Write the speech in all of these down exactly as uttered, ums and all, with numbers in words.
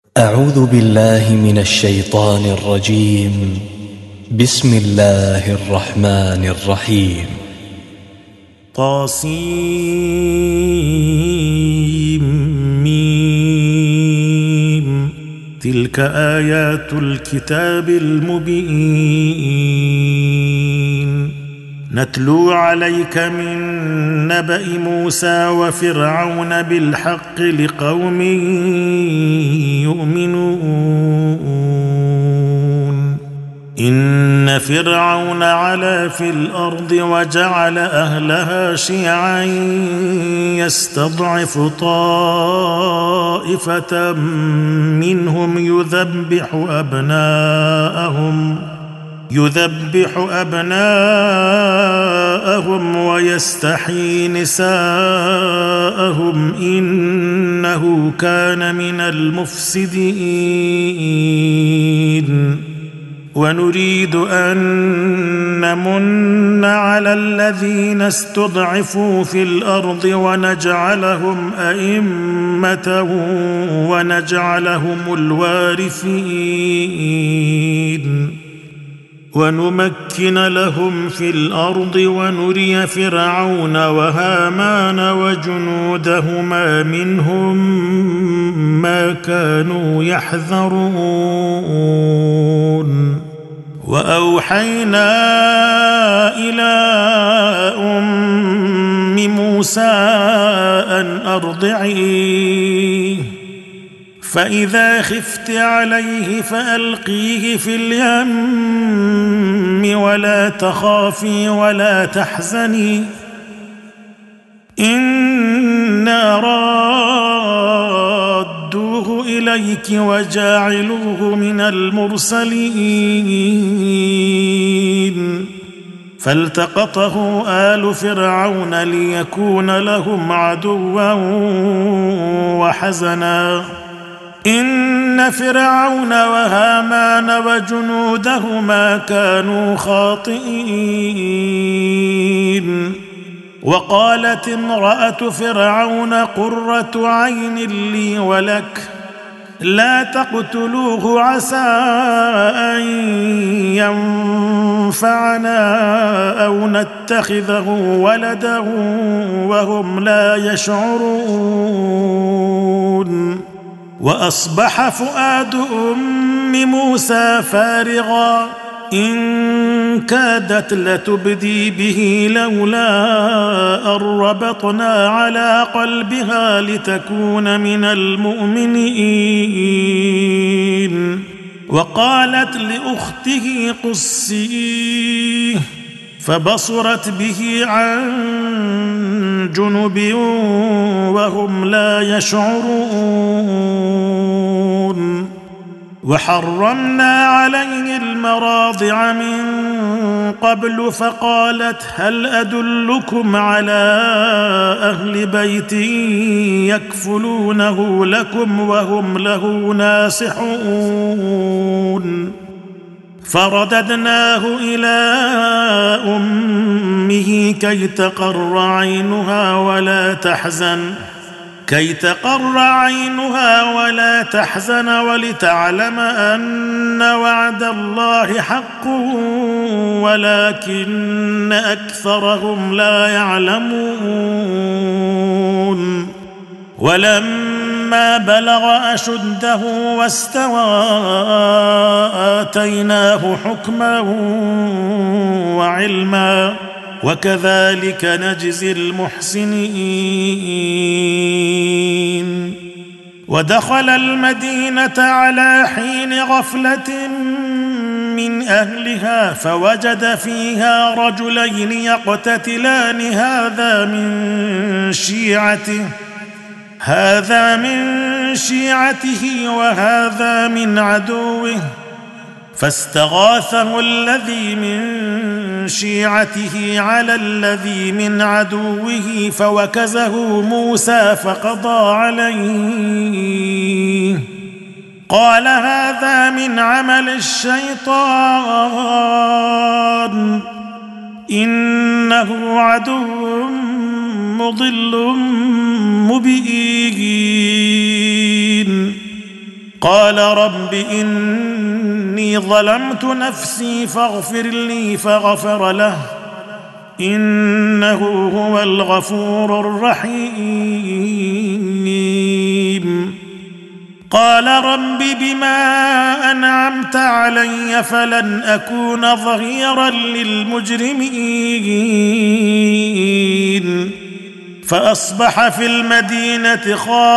أعوذ بالله من الشيطان الرجيم. بسم الله الرحمن الرحيم. طاسيم. تلك آيات الكتاب المبين. نتلو عليك من نبأ موسى وفرعون بالحق لقوم يؤمنون. إن فرعون علا في الأرض وجعل أهلها شيعا يستضعف طائفة منهم يذبح أبناءهم يذبح أبناءهم ويستحيي نساءهم إنه كان من المفسدين. ونريد أن نمن على الذين استضعفوا في الأرض ونجعلهم أئمة ونجعلهم الوارثين ونمكن لهم في الأرض ونري فرعون وهامان وجنودهما منهم ما كانوا يحذرون. وأوحينا إلى أم موسى أن أرضعيه فإذا خفت عليه فألقيه في اليم ولا تخافي ولا تحزني إنا رادوه إليك وجاعلوه من المرسلين. فالتقطه آل فرعون ليكون لهم عدوا وحزنا إن فرعون وهامان وجنودهما كانوا خاطئين. وقالت امرأة فرعون قرة عين لي ولك لا تقتلوه عسى أن ينفعنا أو نتخذه ولدا وهم لا يشعرون. وأصبح فؤاد أم موسى فارغا إن كادت لتبدي به لولا أن ربطنا على قلبها لتكون من المؤمنين. وقالت لأخته قصيه فبصرت به عن جنب وهم لا يشعرون. وحرمنا عليه المراضع من قبل فقالت هل أدلكم على أهل بيت يكفلونه لكم وهم له ناصحون. فرددناه إلى أمه كي تقر عينها ولا تحزن كي تقر عينها ولا تحزن ولتعلم أن وعد الله حق ولكن أكثرهم لا يعلمون. ولما بلغ أشده واستوى آتيناه حكما وعلما وكذلك نجزي المحسنين. ودخل المدينة على حين غفلة من أهلها فوجد فيها رجلين يقتتلان هذا من شيعته هذا من شيعته وهذا من عدوه فاستغاثه الذي من شيعته على الذي من عدوه فوكزه موسى فقضى عليه قال هذا من عمل الشيطان إنه عدو مضل مبين قال رب إني ظلمت نفسي فاغفر لي فغفر له إنه هو الغفور الرحيم. قال رب بما أنعمت علي فلن أكون ظهيرا للمجرمين. فأصبح في المدينة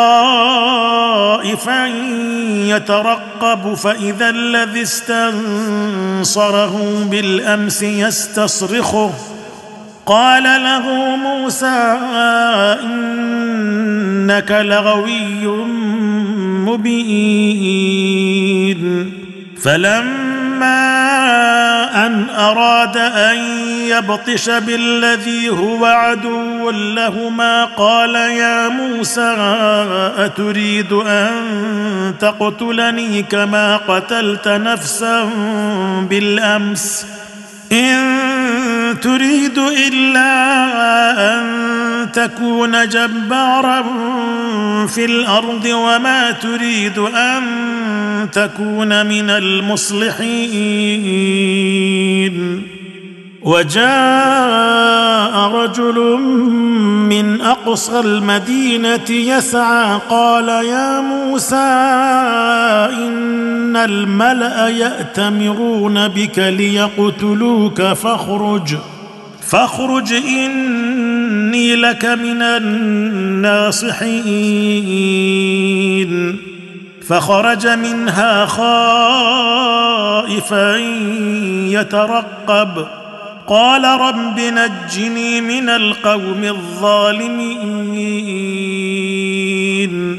خائفا يترقب فإذا الذي استنصره بالأمس يستصرخه قال له موسى إنك لغوي مبين. فلما أن أراد أن يبطش بالذي هو عدو لهما قال يا موسى أتريد أن تقتلني كما قتلت نفسا بالأمس إن تريد إلا أن تكون جبارا في الأرض وما تريد أن تكون من المصلحين. وجاء رجل من أقصى المدينة يسعى قال يا موسى إن الملأ يأتمرون بك ليقتلوك فاخرج فاخرج إني لك من الناصحين. فخرج منها خائفا يترقب قال رب نجني من القوم الظالمين.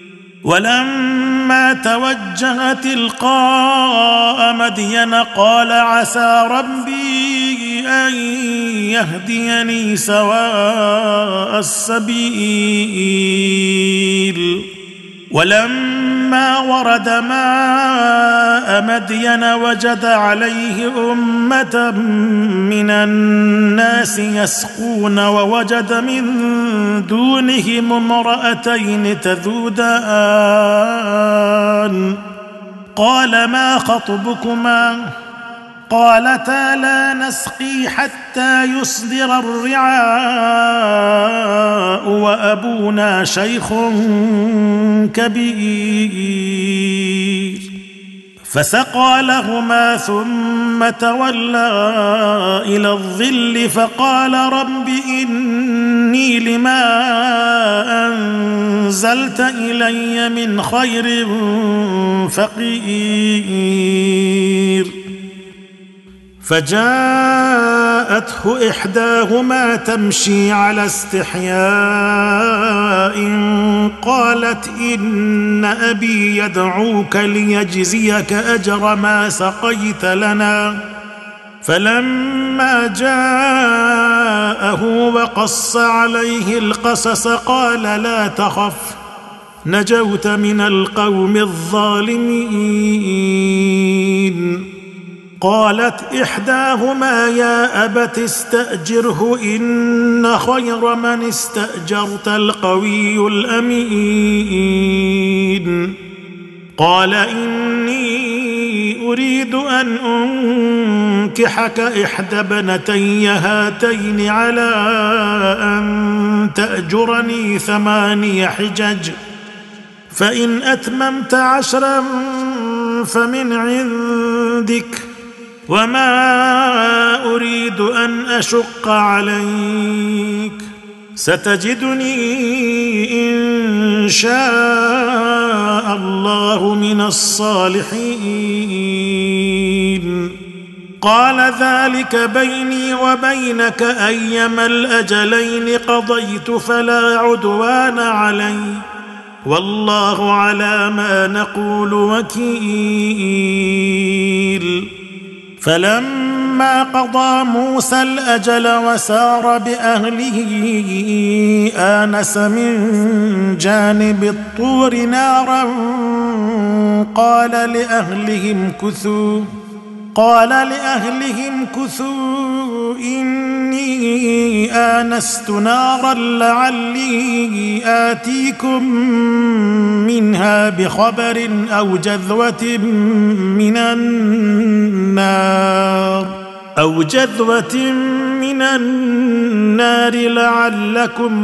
ولما توجه تلقاء مدين قال عسى ربي أن يهديني سواء السبيل. ولما ورد ماء مدين وجد عليه أمة من الناس يسقون ووجد من دونهم امرأتين تذودان قال ما خطبكما قالتا لا نسقي حتى يصدر الرعاء وأبونا شيخ كبير. فسقى لهما ثم تولى إلى الظل فقال رب إني لما أنزلت إلي من خير فقير. فجاءته إحداهما تمشي على استحياء قالت إن أبي يدعوك ليجزيك أجر ما سقيت لنا. فلما جاءه وقص عليه القصص قال لا تخف نجوت من القوم الظالمين. قالت إحداهما يا أبت استأجره إن خير من استأجرت القوي الأمين. قال إني أريد أن أنكحك إحدى ابنتي هاتين على أن تأجرني ثماني حجج فإن أتممت عشرا فمن عندك وما أريد أن أشق عليك ستجدني إن شاء الله من الصالحين. قال ذلك بيني وبينك أيما الأجلين قضيت فلا عدوان علي والله على ما نقول وكيل. فلما قضى موسى الأجل وسار بأهله آنس من جانب الطور نارا قال لأهلهم كثوا قال لأهلهم كثوا إني آنست نارا لعلي آتيكم منها بخبر أو جذوة من النار أو جذوة من النار لعلكم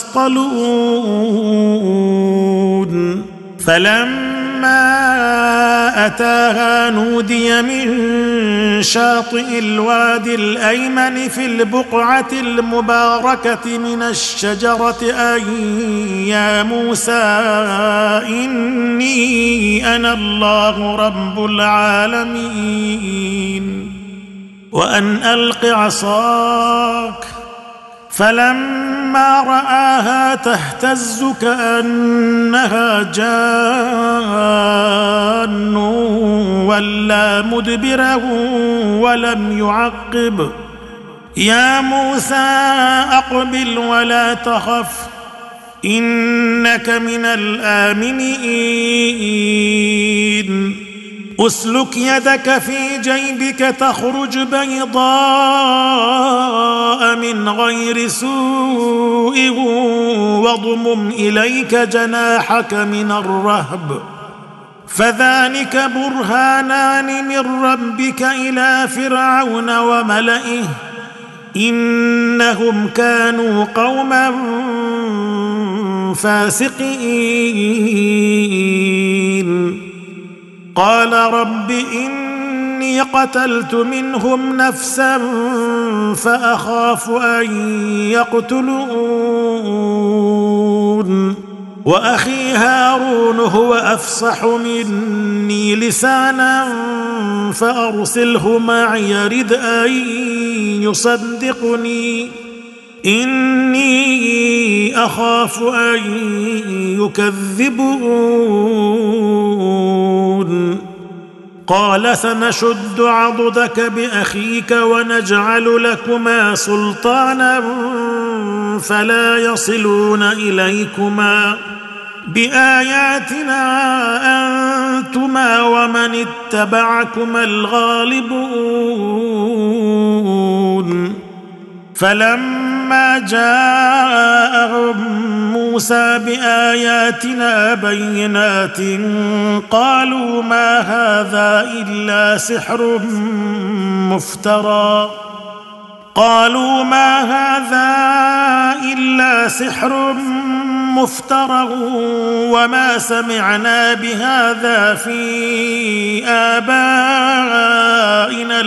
تصطلون. فلما أتاها نودي من شاطئ الوادي الأيمن في البقعة المباركة من الشجرة أن يا موسى إني أنا الله رب العالمين وأن ألق عصاك. فلما رآها تهتز كأنها جان ولى مدبرا ولم يعقب. يا موسى أقبل ولا تخف إنك من الآمنين. أسلك يدك في جيبك تخرج بيضاء من غير سوء واضمم إليك جناحك من الرهب فذلك برهانان من ربك إلى فرعون وملئه إنهم كانوا قوما فاسقين. قال رب إني قتلت منهم نفسا فأخاف أن يقتلون وأخي هارون هو أفصح مني لسانا فأرسله معي يرد أن يصدقني إني أخاف أن يكذبون. قال سنشد عضدك بأخيك ونجعل لكما سلطانا فلا يصلون إليكما بآياتنا أنتما ومن اتبعكما الغالبون. فلما جاءهم موسى بآياتنا بينات قالوا ما هذا إلا سحر مفترى قالوا ما هذا إلا سحر مفترى وما سمعنا بهذا في آبائنا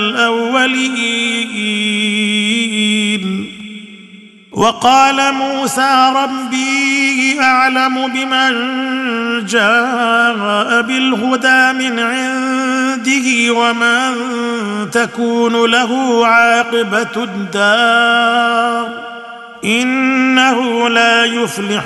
الأولين. وقال موسى ربي أعلم بمن جاء بالهدى من عنده ومن تكون له عاقبة الدار إنه لا يفلح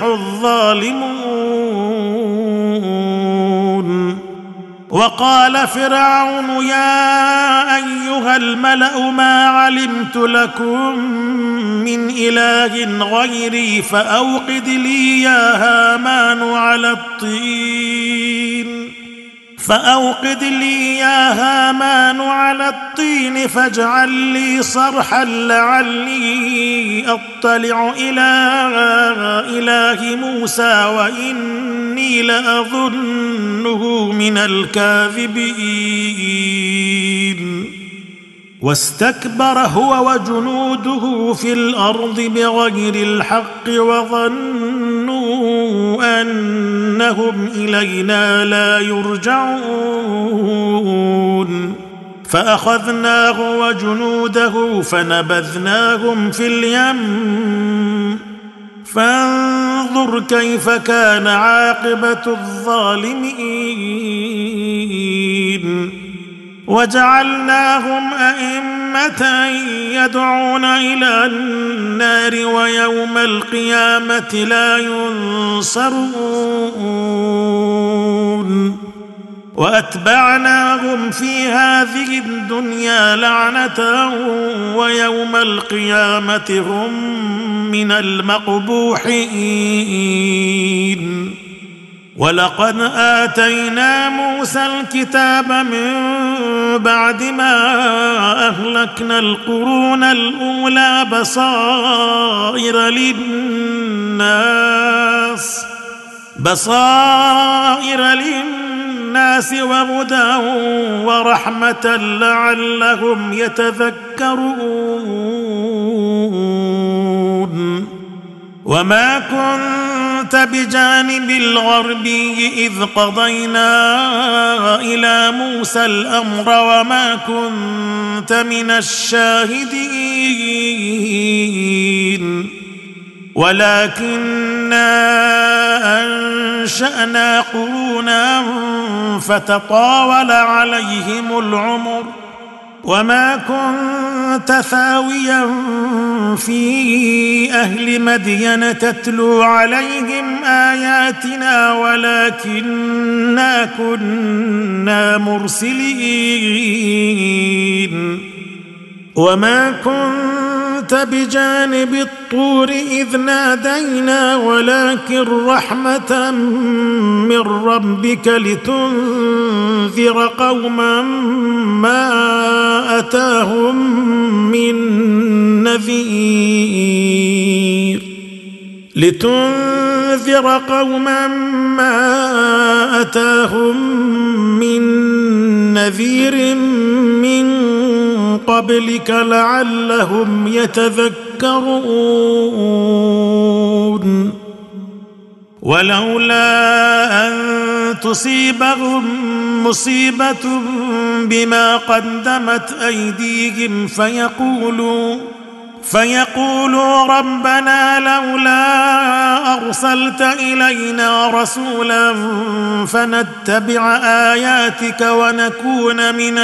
الظالمون. وقال فرعون يا أيها الملأ ما علمت لكم من إله غيري فأوقد لي يا هامان على الطين فأوقد لي يا هامان على الطين فاجعل لي صرحا لعلي أطلع إلى إله موسى وإني لأظنه من الكاذبين. واستكبر هو وجنوده في الأرض بغير الحق وظنوا أنهم إلينا لا يرجعون فأخذناه وجنوده فنبذناهم في اليم فانظر كيف كان عاقبة الظالمين. وجعلناهم أئمة يدعون إلى النار ويوم القيامة لا ينصرون. وأتبعناهم في هذه الدنيا لعنة ويوم القيامة هم من المقبوحين. ولقد آتينا موسى الكتاب من بعد ما أهلكنا القرون الأولى بصائر للناس بصائر للناس وهدى ورحمة لعلهم يتذكرون وما كنت بجانب الغربي إذ قضينا إلى موسى الأمر وما كنت من الشاهدين ولكننا أنشأنا قرونا فتطاول عليهم العمر وما كنت ثاويا في أهل مدين تتلو عليهم آياتنا ولكننا كنا مرسلين وما كنت بجانب الطور إذ نادينا ولكن رحمة من ربك لتنذر قوما ما أتاهم من نذير لتنذر قوما ما أتاهم من نذير من قبلك لعلهم يتذكرون ولولا أن تصيبهم مصيبة بما قدمت أيديهم فيقولوا فيقولوا ربنا لولا أرسلت إلينا رسولا فنتبع آياتك ونكون من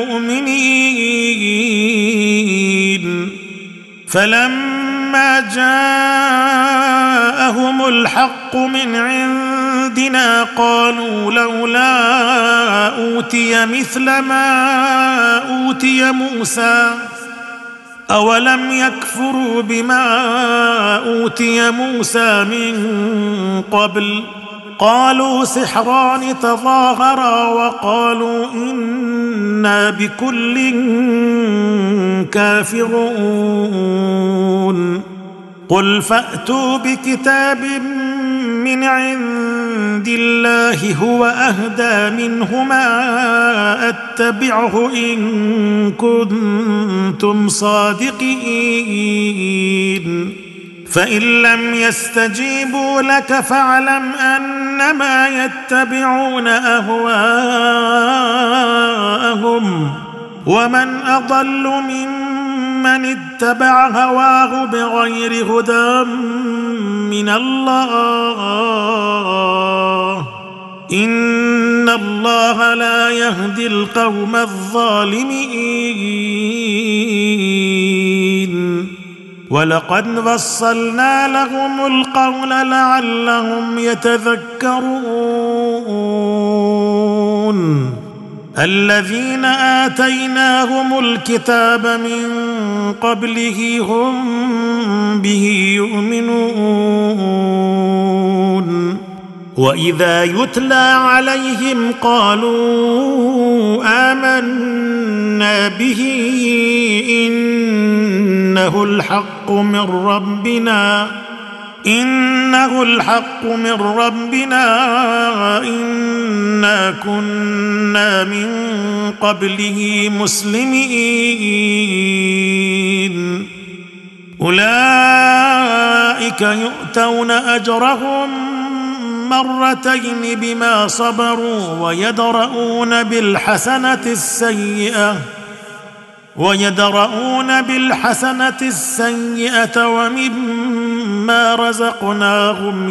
المؤمنين فلما جاءهم الحق من عندنا قالوا لولا أوتي مثل ما أوتي موسى أولم يكفروا بما أوتي موسى من قبل قالوا سحران تظاهرا وقالوا إنا بكل كافرون قل فأتوا بكتاب من عند الله هو أهدى منهما أتبعه إن كنتم صادقين فإن لم يستجيبوا لك فاعلم أنما يتبعون أهواءهم ومن أضل ممن اتبع هواه بغير هدى من الله إن الله لا يهدي القوم الظالمين ولقد وصلنا لهم القول لعلهم يتذكرون الذين آتيناهم الكتاب من قبله هم به يؤمنون وإذا يتلى عليهم قالوا آمنا به إنه الحق من ربنا إنه الحق من ربنا إنا كنا من قبله مسلمين أولئك يؤتون أجرهم مرتين بما صبروا ويدرؤون بالحسنة السيئة ويدرؤون بالحسنة السيئة ومما رزقناهم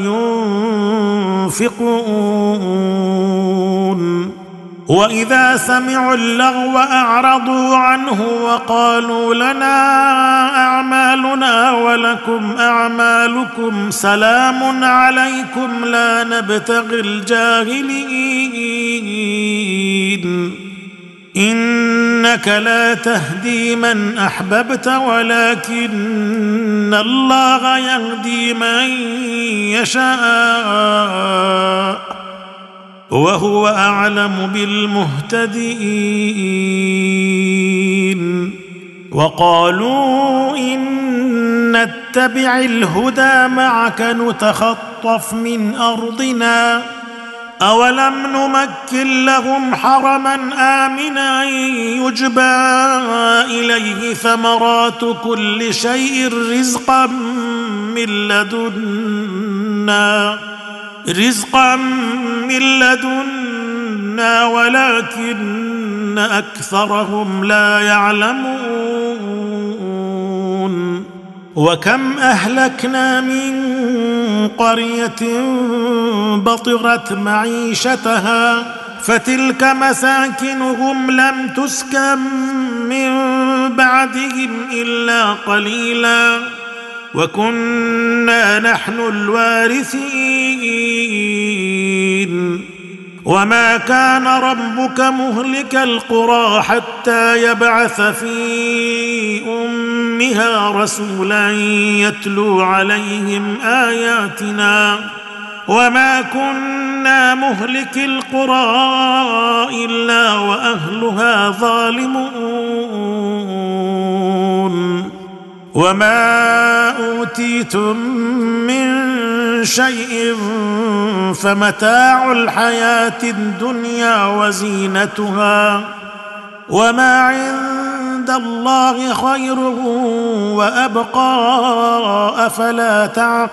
ينفقون وإذا سمعوا اللغو أعرضوا عنه وقالوا لنا أعمالنا ولكم أعمالكم سلام عليكم لا نبتغي الجاهلين إنك لا تهدي من أحببت ولكن الله يهدي من يشاء وهو أعلم بالمهتدين. وقالوا إن نتبع الهدى معك نتخطف من أرضنا أولم نمكن لهم حرما آمنا يجبى إليه ثمرات كل شيء رزقا من لدنا رزقا من لدنا ولكن أكثرهم لا يعلمون. وكم أهلكنا من قرية بطرت معيشتها فتلك مساكنهم لم تسكن من بعدهم إلا قليلا وكنا نحن الوارثين. وما كان ربك مهلك القرى حتى يبعث في أمها رسولا يتلو عليهم آياتنا وما كنا مهلك القرى إلا وأهلها ظالمون. وما أوتيتم من شيء فمتاع الحياة الدنيا وزينتها وما عند الله خير وأبقى أفلا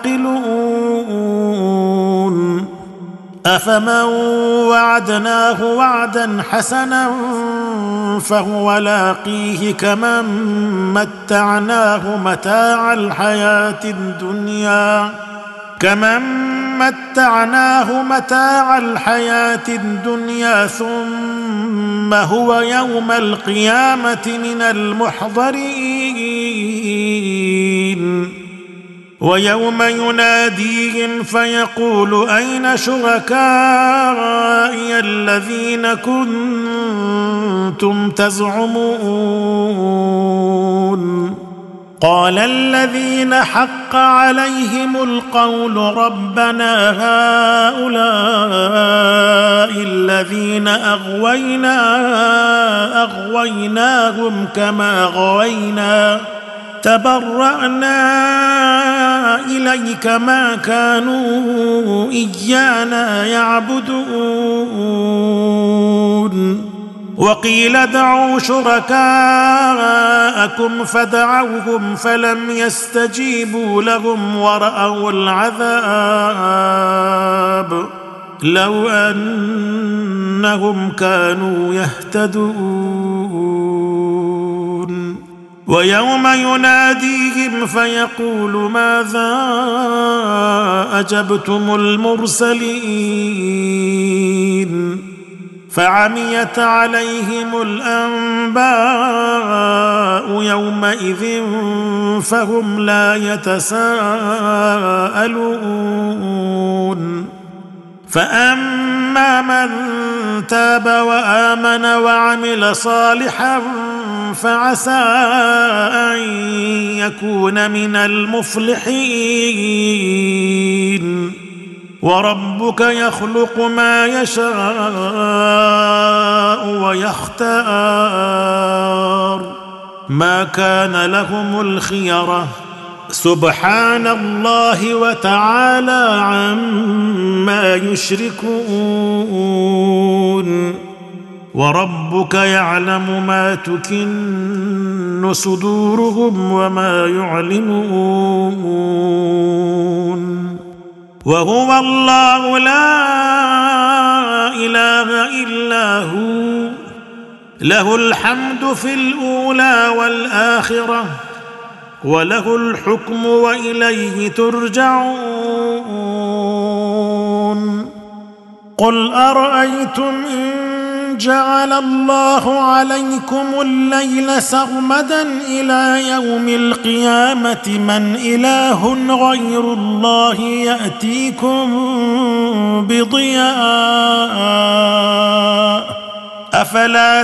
تعقلون. أفمن وعدناه وعدا حسنا فهو لاقيه كمن متعناه متاع الحياة الدنيا كمن متعناه متاع الحياة الدنيا ثم هو يوم القيامة من المحضرين. ويوم يناديهم فيقول أين شركائي الذين كنتم تزعمون قال الذين حق عليهم القول ربنا هؤلاء الذين أغوينا أغويناهم كما غوينا تبرأنا إليك ما كانوا إيانا يعبدون. وقيل ادعوا شركاءكم فدعوهم فلم يستجيبوا لهم ورأوا العذاب لو أنهم كانوا يهتدون. ويوم يناديهم فيقول ماذا أجبتم المرسلين فعميت عليهم الأنباء يومئذ فهم لا يتساءلون. فأما من تاب وآمن وعمل صالحا فعسى أن يكون من المفلحين. وربك يخلق ما يشاء ويختار ما كان لهم الخيرة سبحان الله وتعالى عما يشركون. وربك يعلم ما تكن صدورهم وما يعلنون. وهو الله لا إله إلا هو له الحمد في الأولى والآخرة وله الحكم وإليه ترجعون. قل أرأيتم إن جعل الله عليكم الليل سرمدا إلى يوم القيامة من إله غير الله يأتيكم بضياء أفلا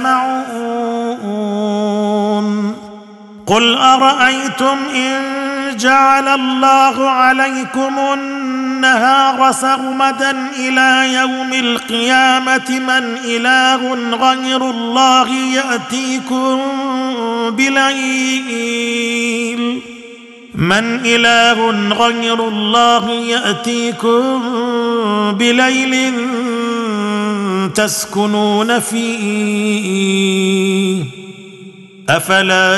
تسمعون. قل أرأيتم إن جعل الله عليكم النهار النهار سرمدا إلى يوم القيامة من إله غير الله يأتيكم بليل من إله غير الله يأتيكم بليل تسكنون فيه أفلا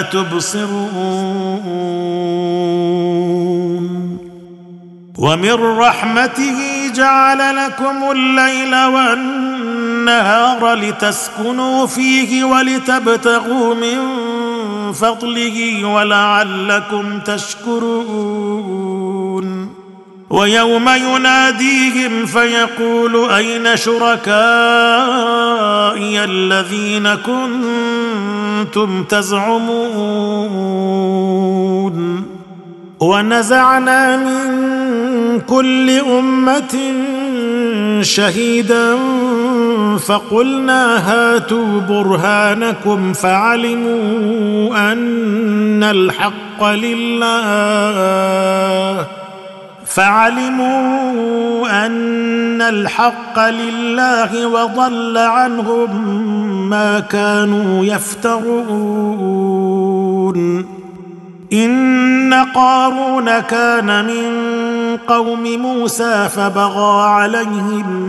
تبصرون ومن رحمته جعل لكم الليل والنهار لتسكنوا فيه ولتبتغوا من فضله ولعلكم تشكرون ويوم يناديهم فيقول أين شركائي الذين كنتم تزعمون ونزعنا من كل أمة شهيدا فقلنا هاتوا برهانكم فعلموا أن الحق لله فعلموا أن الحق لله وضل عنهم ما كانوا يفترون إن قارون كان من قوم موسى فبغى عليهم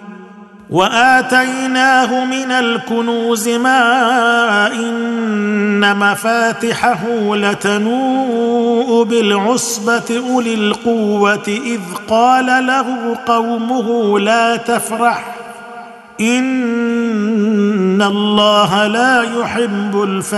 وآتيناه من الكنوز ما إن مفاتحه لتنوء بالعصبة أولي القوة إذ قال له قومه لا تفرح إن الله لا يحب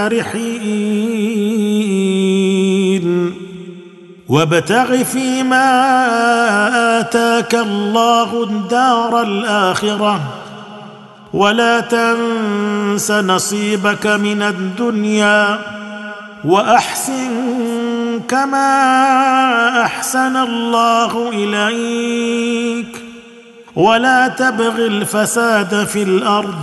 الفرحين وابتغ فيما آتاك الله الدار الآخرة ولا تنس نصيبك من الدنيا وأحسن كما أحسن الله إليك ولا تبغ الفساد في الأرض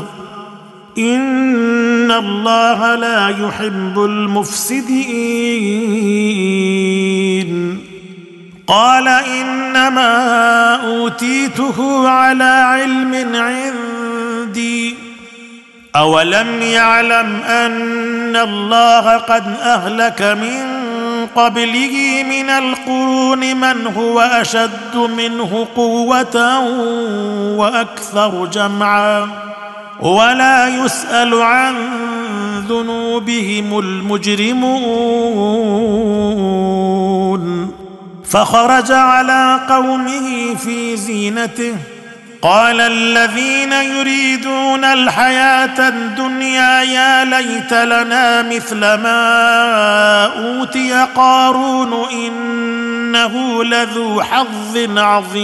إن الله لا يحب المفسدين قال إنما أوتيته على علم عندي أولم يعلم أن الله قد أهلك من قبله من القرون من هو أشد منه قوة وأكثر جمعا ولا يسأل عن ذنوبهم المجرمون فخرج على قومه في زينته قال الذين يريدون الحياة الدنيا يا ليت لنا مثل ما أوتي قارون إنه لذو حظ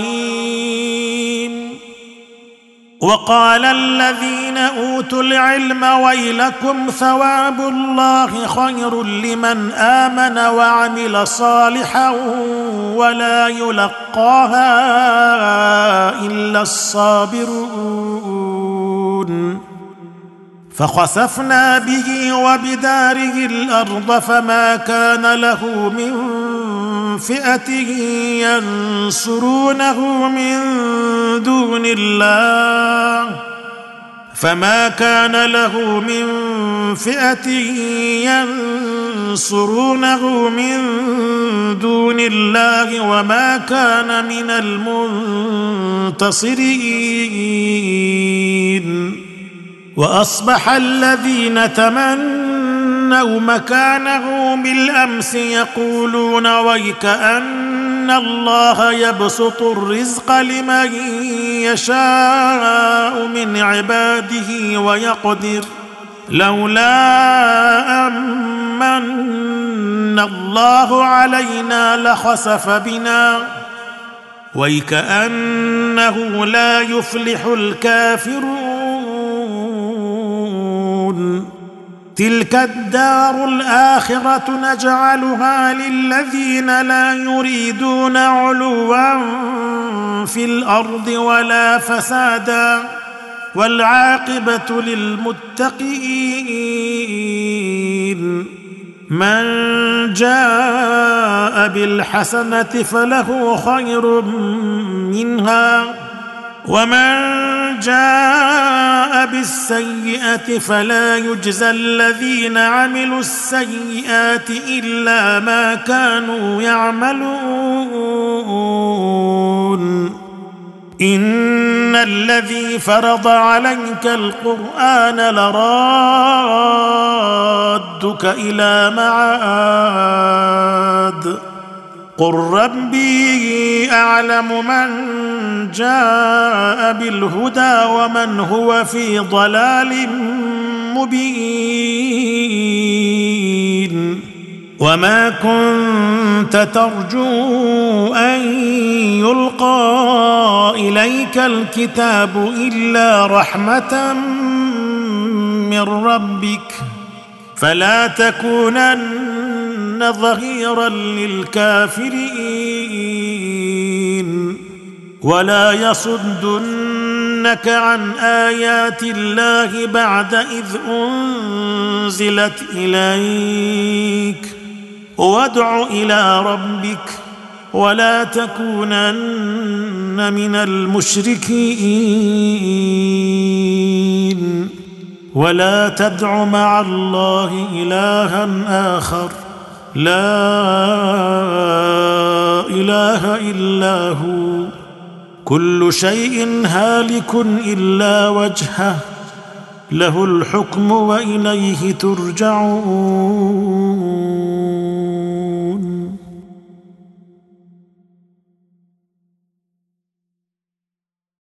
عظيم وقال الذين أوتوا العلم ويلكم ثواب الله خير لمن آمن وعمل صالحا ولا يلقاها إلا الصابرون فخسفنا به وبداره الأرض فما كان له من فئة ينصرونه من دون الله فما كان له من فئة ينصرونه من دون الله وما كان من المنتصرين وأصبح الذين تمنوا مكانه بالأمس يقولون ويكأن الله يبسط الرزق لمن يشاء من عباده ويقدر لولا أمن الله علينا لخسف بنا ويكأنه لا يفلح الكافرون تلك الدار الآخرة نجعلها للذين لا يريدون علوا في الأرض ولا فسادا والعاقبة للمتقين من جاء بالحسنة فله خير منها ومن جاء بالسيئة فلا يجزى الذين عملوا السيئات إلا ما كانوا يعملون إن الذي فرض عليك القرآن لرادك إلى معاد قل ربي أعلم من جاء بالهدى ومن هو في ضلال مبين وما كنت ترجو أن يلقى إليك الكتاب إلا رحمة من ربك فلا تكونن ظهيرا للكافرين ولا يصدنك عن آيات الله بعد إذ أنزلت إليك وادع إلى ربك ولا تكونن من المشركين ولا تدع مع الله إلها آخر لا إله إلا هو كل شيء هالك إلا وجهه له الحكم وإليه ترجعون